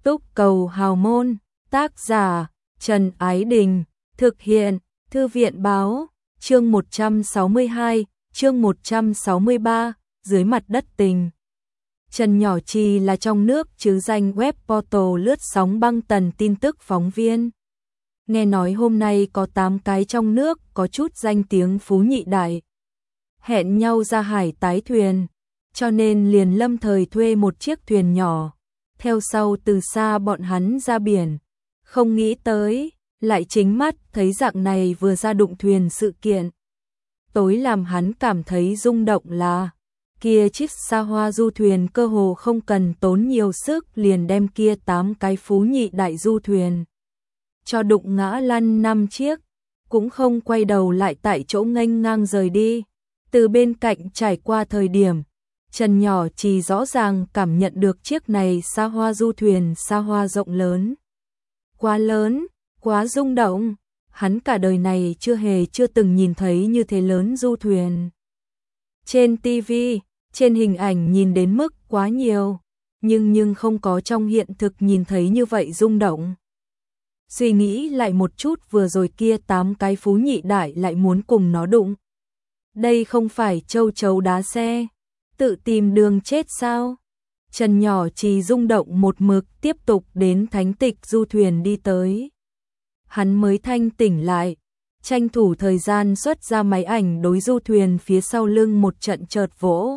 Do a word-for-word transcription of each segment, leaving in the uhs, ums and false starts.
Túc Cầu Hào Môn, tác giả Trần Ái Đình, thực hiện Thư viện Báo, chương một trăm sáu mươi hai, chương một trăm sáu mươi ba, dưới mặt đất tình. Trần Nhỏ Trì là trong nước chứ danh web portal lướt sóng băng tần tin tức phóng viên. Nghe nói hôm nay có tám cái trong nước có chút danh tiếng phú nhị đại. Hẹn nhau ra hải tái thuyền, cho nên liền lâm thời thuê một chiếc thuyền nhỏ. Theo sau từ xa bọn hắn ra biển, không nghĩ tới, lại chính mắt thấy dạng này vừa ra đụng thuyền sự kiện. Tối làm hắn cảm thấy rung động là, kia chiếc xa hoa du thuyền cơ hồ không cần tốn nhiều sức liền đem kia tám cái phú nhị đại du thuyền cho đụng ngã lăn năm chiếc, cũng không quay đầu lại tại chỗ nghênh ngang rời đi. Từ bên cạnh trải qua thời điểm, Trần Nhỏ Trì rõ ràng cảm nhận được chiếc này xa hoa du thuyền xa hoa rộng lớn. Quá lớn, quá rung động, hắn cả đời này chưa hề chưa từng nhìn thấy như thế lớn du thuyền. Trên ti vi, trên hình ảnh nhìn đến mức quá nhiều, nhưng nhưng không có trong hiện thực nhìn thấy như vậy rung động. Suy nghĩ lại một chút vừa rồi kia tám cái phú nhị đại lại muốn cùng nó đụng. Đây không phải châu chấu đá xe, tự tìm đường chết sao? Trần Nhỏ Trì rung động một mực tiếp tục đến thánh tịch du thuyền đi tới. Hắn mới thanh tỉnh lại, tranh thủ thời gian xuất ra máy ảnh đối du thuyền phía sau lưng một trận chợt vỗ.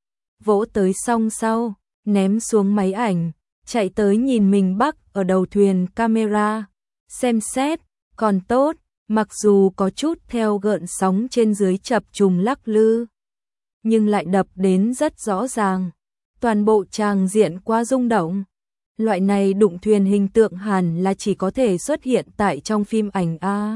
Vỗ tới xong sau, ném xuống máy ảnh, chạy tới nhìn mình bắc ở đầu thuyền camera, xem xét, còn tốt, mặc dù có chút theo gợn sóng trên dưới chập trùng lắc lư, nhưng lại đập đến rất rõ ràng. Toàn bộ tràng diện quá rung động. Loại này đụng thuyền hình tượng hẳn là chỉ có thể xuất hiện tại trong phim ảnh A.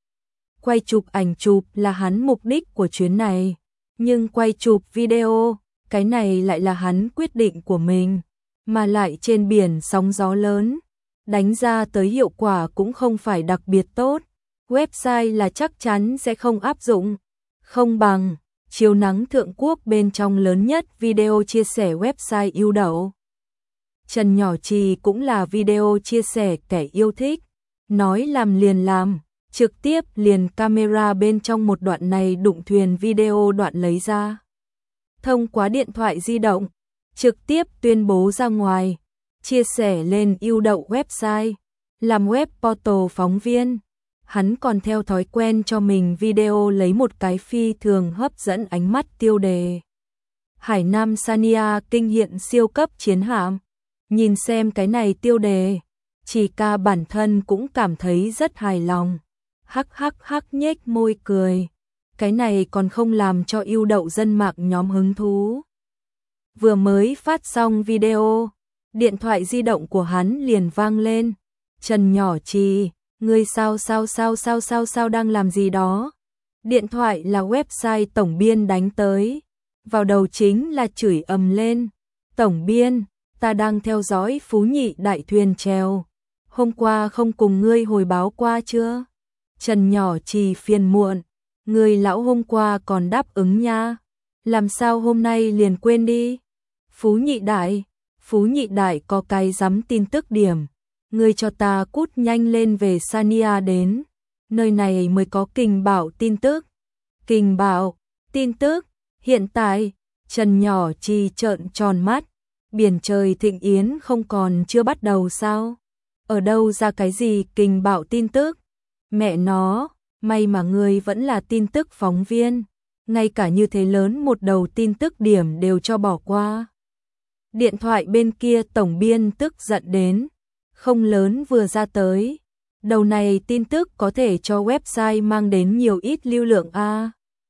Quay chụp ảnh chụp là hắn mục đích của chuyến này, nhưng quay chụp video, cái này lại là hắn quyết định của mình, mà lại trên biển sóng gió lớn, đánh ra tới hiệu quả cũng không phải đặc biệt tốt. Website là chắc chắn sẽ không áp dụng, không bằng Chiếu Nắng Thượng Quốc bên trong lớn nhất video chia sẻ website yêu đậu. Trần Nhỏ Trì cũng là video chia sẻ kẻ yêu thích, nói làm liền làm, trực tiếp liền camera bên trong một đoạn này đụng thuyền video đoạn lấy ra. Thông qua điện thoại di động, trực tiếp tuyên bố ra ngoài, chia sẻ lên yêu đậu website, làm web portal phóng viên. Hắn còn theo thói quen cho mình video lấy một cái phi thường hấp dẫn ánh mắt tiêu đề. Hải Nam Sania kinh hiện siêu cấp chiến hạm. Nhìn xem cái này tiêu đề, chỉ ca bản thân cũng cảm thấy rất hài lòng. Hắc hắc hắc nhếch môi cười. Cái này còn không làm cho yêu đậu dân mạng nhóm hứng thú. Vừa mới phát xong video, điện thoại di động của hắn liền vang lên. Trần Nhỏ Trì, ngươi sao sao sao sao sao sao đang làm gì đó? Điện thoại là website tổng biên đánh tới. Vào đầu chính là chửi ầm lên. Tổng biên, ta đang theo dõi phú nhị đại thuyền chèo. Hôm qua không cùng ngươi hồi báo qua chưa? Trần Nhỏ Trì phiền muộn. Ngươi lão hôm qua còn đáp ứng nha. Làm sao hôm nay liền quên đi? Phú nhị đại, phú nhị đại có cái dám tin tức điểm. Ngươi cho ta cút nhanh lên về Sania đến, nơi này mới có kình bảo tin tức. Kình bảo, tin tức, hiện tại, Trần Nhỏ Trì trợn tròn mắt, biển trời thịnh yến không còn chưa bắt đầu sao? Ở đâu ra cái gì kình bảo tin tức? Mẹ nó, may mà ngươi vẫn là tin tức phóng viên, ngay cả như thế lớn một đầu tin tức điểm đều cho bỏ qua. Điện thoại bên kia tổng biên tức giận đến. Không lớn vừa ra tới, đầu này tin tức có thể cho website mang đến nhiều ít lưu lượng a.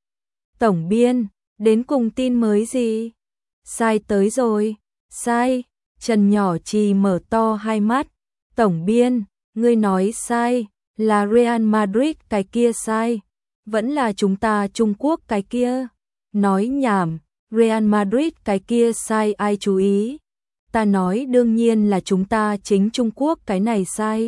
Tổng biên, đến cùng tin mới gì? Sai tới rồi, sai. Trần Nhỏ Trì mở to hai mắt. Tổng biên, ngươi nói sai, là Real Madrid cái kia sai, vẫn là chúng ta Trung Quốc cái kia. Nói nhảm, Real Madrid cái kia sai ai chú ý? Ta nói đương nhiên là chúng ta chính Trung Quốc cái này sai.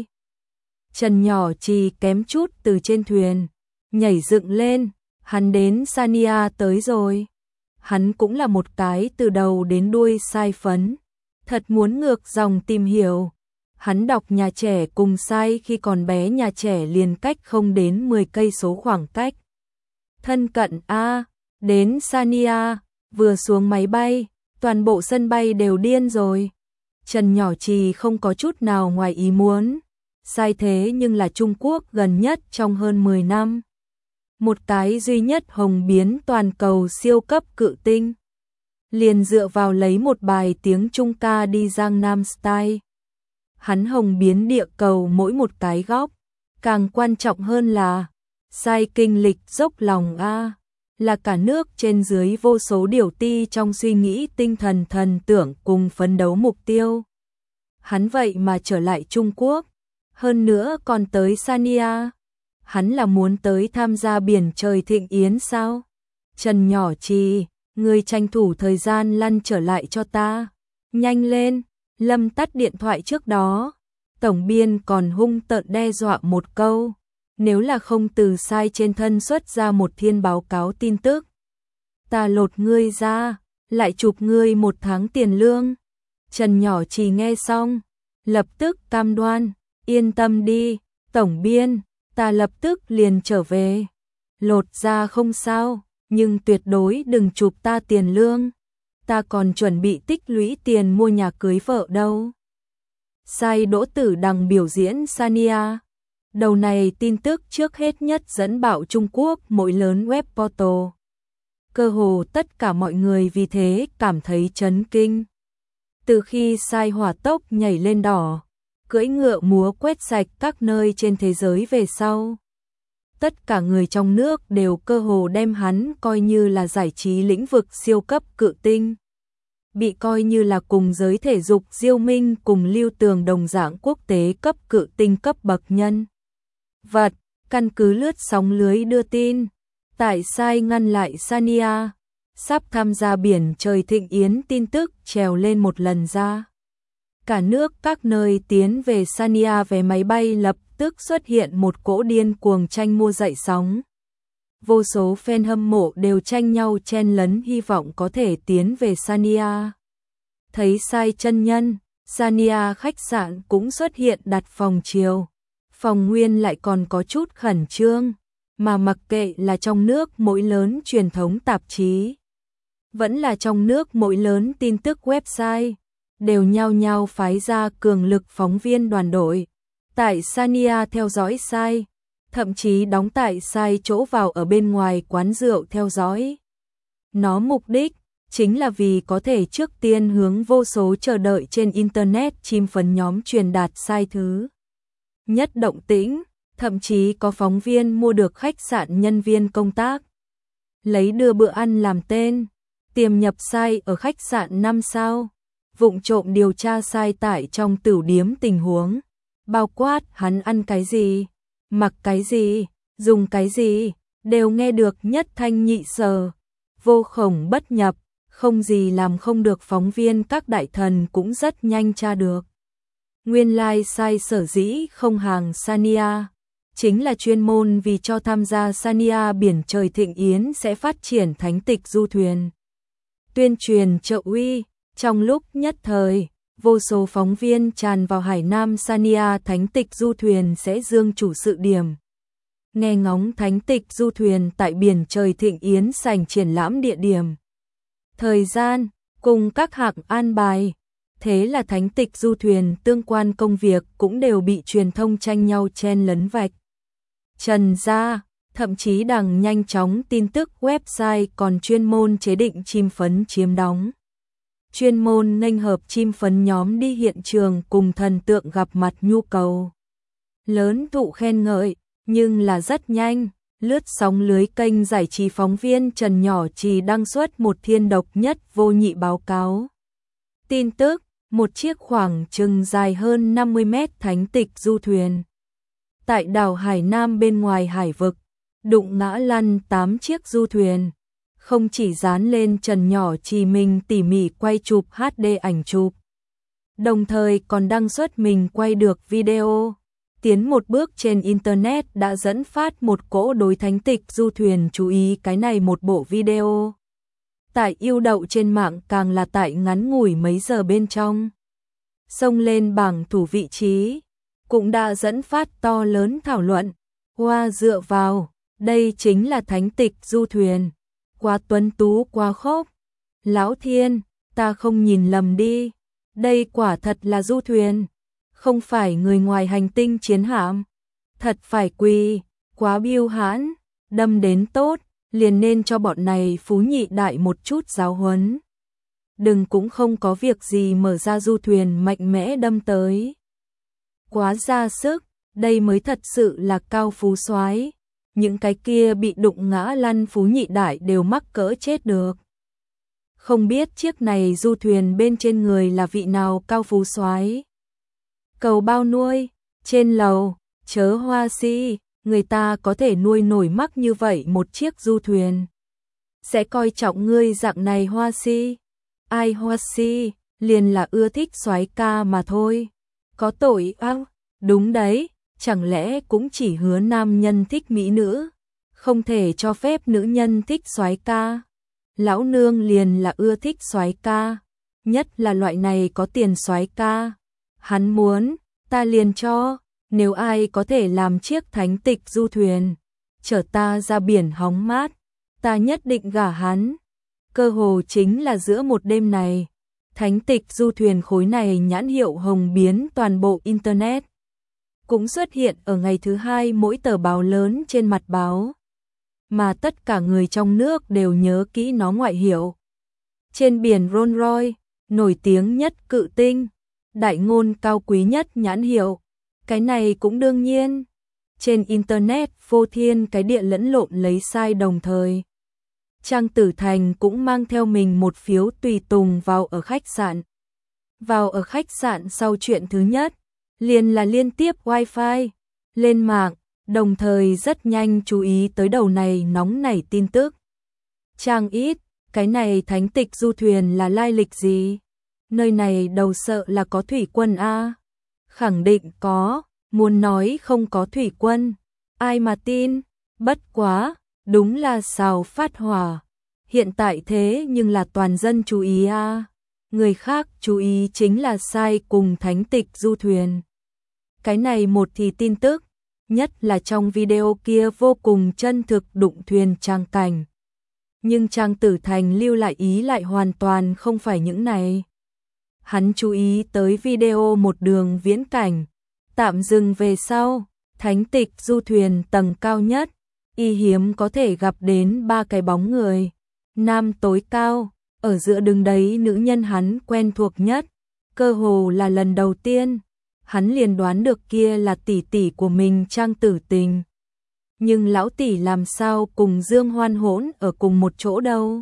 Trần Nhỏ Trì kém chút từ trên thuyền nhảy dựng lên, hắn đến Sania tới rồi. Hắn cũng là một cái từ đầu đến đuôi sai phấn, thật muốn ngược dòng tìm hiểu, Hắn đọc nhà trẻ cùng sai khi còn bé, nhà trẻ liền cách không đến mười cây số khoảng cách. Thân cận a, đến Sania, vừa xuống máy bay, toàn bộ sân bay đều điên rồi. Trần Nhỏ Trì không có chút nào ngoài ý muốn. Sai thế nhưng là Trung Quốc gần nhất trong hơn mười năm. Một cái duy nhất hồng biến toàn cầu siêu cấp cự tinh. Liền dựa vào lấy một bài tiếng Trung ca đi Giang Nam Style. Hắn hồng biến địa cầu mỗi một cái góc. Càng quan trọng hơn là sai kinh lịch dốc lòng a, là cả nước trên dưới vô số điều ti trong suy nghĩ tinh thần thần tưởng cùng phấn đấu mục tiêu. Hắn vậy mà trở lại Trung Quốc, hơn nữa còn tới Sania. Hắn là muốn tới tham gia biển trời thịnh yến sao? Trần Nhỏ Trì, người tranh thủ thời gian lăn trở lại cho ta. Nhanh lên, Lâm tắt điện thoại trước đó. Tổng biên còn hung tợn đe dọa một câu. Nếu là không từ sai trên thân xuất ra một thiên báo cáo tin tức, ta lột ngươi ra, lại chụp ngươi một tháng tiền lương. Trần Nhỏ Trì nghe xong, lập tức cam đoan, yên tâm đi, tổng biên, ta lập tức liền trở về. Lột ra không sao, nhưng tuyệt đối đừng chụp ta tiền lương. Ta còn chuẩn bị tích lũy tiền mua nhà cưới vợ đâu. Sai Đỗ Tử Đằng biểu diễn Sania. Đầu này tin tức trước hết nhất dẫn bạo Trung Quốc mỗi lớn web portal. Cơ hồ tất cả mọi người vì thế cảm thấy chấn kinh. Từ khi sai hỏa tốc nhảy lên đỏ, cưỡi ngựa múa quét sạch các nơi trên thế giới về sau, tất cả người trong nước đều cơ hồ đem hắn coi như là giải trí lĩnh vực siêu cấp cự tinh. Bị coi như là cùng giới thể dục Diêu Minh cùng Lưu Tường đồng dạng quốc tế cấp cự tinh cấp bậc nhân vật. Căn cứ lướt sóng lưới đưa tin, tại sai ngăn lại Sania sắp tham gia biển trời thịnh yến tin tức trèo lên một lần ra. Cả nước các nơi tiến về Sania vé máy bay lập tức xuất hiện một cỗ điên cuồng tranh mua dậy sóng. Vô số fan hâm mộ đều tranh nhau chen lấn hy vọng có thể tiến về Sania. Thấy sai chân nhân, Sania khách sạn cũng xuất hiện đặt phòng chiều. Phòng nguyên lại còn có chút khẩn trương, mà mặc kệ là trong nước mỗi lớn truyền thống tạp chí, vẫn là trong nước mỗi lớn tin tức website, đều nhao nhao phái ra cường lực phóng viên đoàn đội. Tại Sania theo dõi sai, thậm chí đóng tại sai chỗ vào ở bên ngoài quán rượu theo dõi. Nó mục đích chính là vì có thể trước tiên hướng vô số chờ đợi trên Internet chim phấn nhóm truyền đạt sai thứ nhất động tĩnh, thậm chí có phóng viên mua được khách sạn nhân viên công tác, lấy đưa bữa ăn làm tên, tiềm nhập sai ở khách sạn năm sao, vụng trộm điều tra sai tại trong tửu điếm tình huống, bao quát hắn ăn cái gì, mặc cái gì, dùng cái gì, đều nghe được nhất thanh nhị sở, vô khổng bất nhập, không gì làm không được. Phóng viên các đại thần cũng rất nhanh tra được. Nguyên lai like sai sở dĩ không hàng Sania, chính là chuyên môn vì cho tham gia Sania biển trời thịnh yến sẽ phát triển thánh tịch du thuyền. Tuyên truyền trợ uy, trong lúc nhất thời, vô số phóng viên tràn vào Hải Nam Sania thánh tịch du thuyền sẽ dương chủ sự điểm. Nghe ngóng thánh tịch du thuyền tại biển trời thịnh yến sảnh triển lãm địa điểm, thời gian, cùng các hạng an bài. Thế là thánh tịch du thuyền tương quan công việc cũng đều bị truyền thông tranh nhau chen lấn vạch trần ra, thậm chí đằng nhanh chóng tin tức website còn chuyên môn chế định chim phấn chiếm đóng. Chuyên môn nghênh hợp chim phấn nhóm đi hiện trường cùng thần tượng gặp mặt nhu cầu. Lớn thụ khen ngợi, nhưng là rất nhanh, lướt sóng lưới kênh giải trí phóng viên Trần Nhỏ Trì đăng xuất một thiên độc nhất vô nhị báo cáo. Tin tức, một chiếc khoảng chừng dài hơn năm mươi mét thánh tịch du thuyền. Tại đảo Hải Nam bên ngoài hải vực, đụng ngã lăn tám chiếc du thuyền. Không chỉ dán lên Trần Nhỏ Trì mình tỉ mỉ quay chụp hát đê ảnh chụp, đồng thời còn đăng xuất mình quay được video. Tiến một bước trên Internet đã dẫn phát một cỗ đối thánh tịch du thuyền chú ý cái này một bộ video. Tại yêu đậu trên mạng càng là tại ngắn ngủi mấy giờ bên trong. xông lên bảng thủ vị trí, cũng đã dẫn phát to lớn thảo luận. Hoa dựa vào, đây chính là thánh tịch du thuyền. Quá tuấn tú quá khốc. Lão thiên, ta không nhìn lầm đi. Đây quả thật là du thuyền. Không phải người ngoài hành tinh chiến hạm. Thật phải quỳ, quá biêu hãn, đâm đến tốt, liền nên cho bọn này phú nhị đại một chút giáo huấn. Đừng cũng không có việc gì mở ra du thuyền mạnh mẽ đâm tới. Quá ra sức, đây mới thật sự là cao phú soái. Những cái kia bị đụng ngã lăn phú nhị đại đều mắc cỡ chết được. Không biết chiếc này du thuyền bên trên người là vị nào cao phú soái. Cầu bao nuôi, trên lầu, chớ Hoa Si, người ta có thể nuôi nổi mắc như vậy một chiếc du thuyền. Sẽ coi trọng ngươi dạng này Hoa Si. Ai Hoa Si, liền là ưa thích soái ca mà thôi. Có tội ao, đúng đấy, chẳng lẽ cũng chỉ hứa nam nhân thích mỹ nữ, không thể cho phép nữ nhân thích soái ca. Lão nương liền là ưa thích soái ca, nhất là loại này có tiền soái ca. Hắn muốn, ta liền cho, nếu ai có thể làm chiếc thánh tịch du thuyền, chở ta ra biển hóng mát, ta nhất định gả hắn. Cơ hồ chính là giữa một đêm này, thánh tịch du thuyền khối này nhãn hiệu hồng biến toàn bộ Internet. Cũng xuất hiện ở ngày thứ hai mỗi tờ báo lớn trên mặt báo. Mà tất cả người trong nước đều nhớ kỹ nó ngoại hiệu. Trên biển Rolls-Royce, nổi tiếng nhất cự tinh, đại ngôn cao quý nhất nhãn hiệu. Cái này cũng đương nhiên. Trên Internet phô thiên cái địa lẫn lộn lấy sai đồng thời. Trang Tử Thành cũng mang theo mình một phiếu tùy tùng vào ở khách sạn. Vào ở khách sạn sau chuyện thứ nhất, liền là liên tiếp wifi, lên mạng, đồng thời rất nhanh chú ý tới đầu này nóng nảy tin tức. Trang ít, cái này thánh tịch du thuyền là lai lịch gì? Nơi này đầu sợ là có thủy quân a. Khẳng định có, muốn nói không có thủy quân, ai mà tin, bất quá, đúng là xào phát hỏa. Hiện tại thế nhưng là toàn dân chú ý a. Người khác chú ý chính là sai cùng thánh tịch du thuyền. Cái này một thì tin tức, nhất là trong video kia vô cùng chân thực đụng thuyền trang cảnh. Nhưng Trang Tử Thành lưu lại ý lại hoàn toàn không phải những này. Hắn chú ý tới video một đường viễn cảnh, tạm dừng về sau, thánh tịch du thuyền tầng cao nhất, y hiếm có thể gặp đến ba cái bóng người. Nam tối cao, ở giữa đường đấy nữ nhân hắn quen thuộc nhất, cơ hồ là lần đầu tiên, hắn liền đoán được kia là tỷ tỷ của mình Trang Tử Tình. Nhưng lão tỷ làm sao cùng Dương Hoan hỗn ở cùng một chỗ đâu?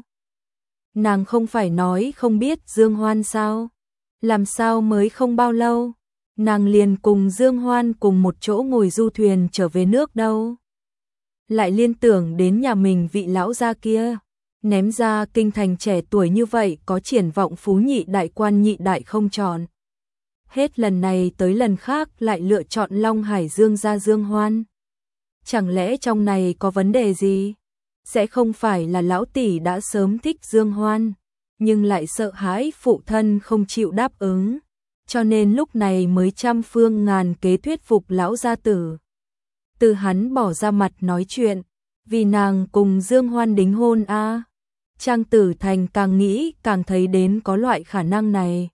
Nàng không phải nói không biết Dương Hoan sao? Làm sao mới không bao lâu, nàng liền cùng Dương Hoan cùng một chỗ ngồi du thuyền trở về nước đâu? Lại liên tưởng đến nhà mình vị lão gia kia, ném ra kinh thành trẻ tuổi như vậy có triển vọng phú nhị đại quan nhị đại không chọn. Hết lần này tới lần khác lại lựa chọn Long Hải Dương gia Dương Hoan. Chẳng lẽ trong này có vấn đề gì? Sẽ không phải là lão tỷ đã sớm thích Dương Hoan, nhưng lại sợ hãi phụ thân không chịu đáp ứng, cho nên lúc này mới trăm phương ngàn kế thuyết phục lão gia tử. Từ hắn bỏ ra mặt nói chuyện, vì nàng cùng Dương Hoan đính hôn a. À. Trang Tử Thành càng nghĩ càng thấy đến có loại khả năng này.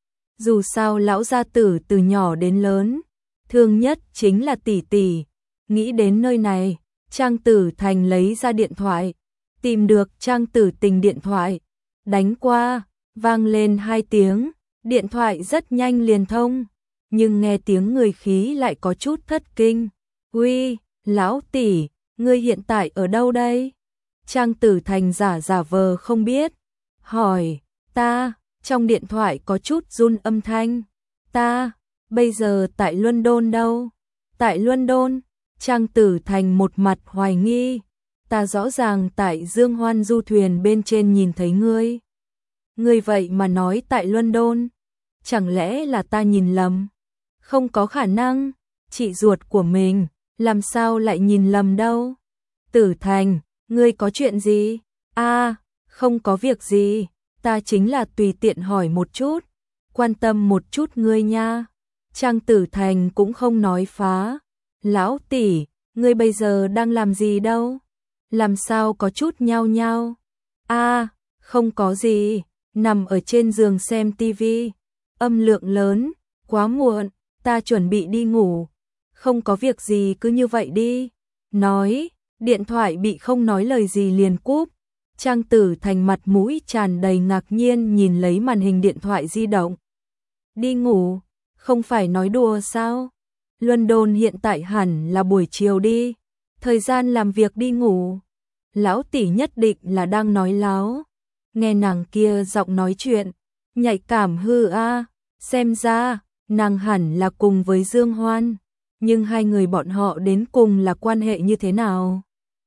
Dù sao lão gia tử từ nhỏ đến lớn, thương nhất chính là tỷ tỷ. Nghĩ đến nơi này, Trang Tử Thành lấy ra điện thoại, tìm được Trang Tử Tình điện thoại, đánh qua, vang lên hai tiếng, điện thoại rất nhanh liền thông, nhưng nghe tiếng người khí lại có chút thất kinh. Uy, lão tỷ, ngươi hiện tại ở đâu đây? Trang Tử Thành giả giả vờ không biết, hỏi, ta, trong điện thoại có chút run âm thanh, ta, bây giờ tại London đâu? Tại London, Trang Tử Thành một mặt hoài nghi, ta rõ ràng tại Dương Hoan du thuyền bên trên nhìn thấy ngươi. Ngươi vậy mà nói tại London, chẳng lẽ là ta nhìn lầm? Không có khả năng, chị ruột của mình, làm sao lại nhìn lầm đâu? Tử Thành, ngươi có chuyện gì? A, à, không có việc gì, ta chính là tùy tiện hỏi một chút. quan tâm một chút ngươi nha. Trang Tử Thành cũng không nói phá. Lão tỷ, ngươi bây giờ đang làm gì đâu? Làm sao có chút nhao nhao? A, không có gì, nằm ở trên giường xem tivi. Âm lượng lớn, quá muộn, ta chuẩn bị đi ngủ. Không có việc gì cứ như vậy đi. Nói, điện thoại bị không nói lời gì liền cúp. Trang Tử Thành mặt mũi tràn đầy ngạc nhiên nhìn lấy màn hình điện thoại di động. Đi ngủ, không phải nói đùa sao? London hiện tại hẳn là buổi chiều đi. Thời gian làm việc đi ngủ. Lão tỷ nhất định là đang nói láo. Nghe nàng kia giọng nói chuyện, nhạy cảm hư a, xem ra nàng hẳn là cùng với Dương Hoan, nhưng hai người bọn họ đến cùng là quan hệ như thế nào?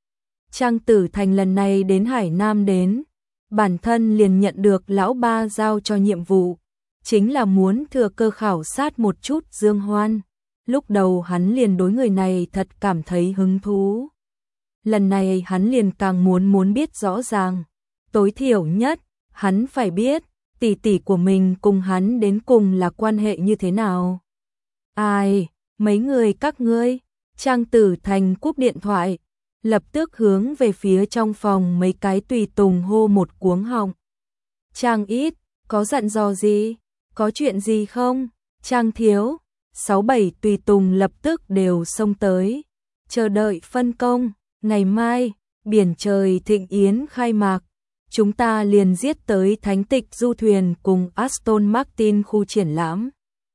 Trang Tử Thành lần này đến Hải Nam đến, bản thân liền nhận được lão ba giao cho nhiệm vụ, chính là muốn thừa cơ khảo sát một chút Dương Hoan. Lúc đầu hắn liền đối người này thật cảm thấy hứng thú. Lần này hắn liền càng muốn muốn biết rõ ràng, tối thiểu nhất, hắn phải biết, tỷ tỷ của mình cùng hắn đến cùng là quan hệ như thế nào. Ai, mấy người các ngươi? Trang Tử Thành cúp điện thoại, lập tức hướng về phía trong phòng mấy cái tùy tùng hô một cuống họng. Trang Ít, có dặn dò gì? Có chuyện gì không? Trang Thiếu, sáu bảy tùy tùng lập tức đều xông tới, chờ đợi phân công. Ngày mai, biển trời thịnh yến khai mạc, chúng ta liền giết tới thánh tịch du thuyền cùng Aston Martin khu triển lãm.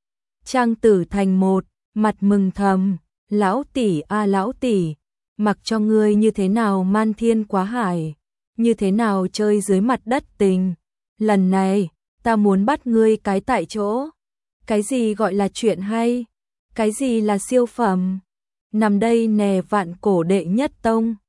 Trang Tử Thành một, mặt mừng thầm, lão tỷ a lão tỷ, mặc cho ngươi như thế nào man thiên quá hải, như thế nào chơi dưới mặt đất tình. Lần này, ta muốn bắt ngươi cái tại chỗ. Cái gì gọi là chuyện hay? Cái gì là siêu phẩm? Nằm đây nè vạn cổ đệ nhất tông.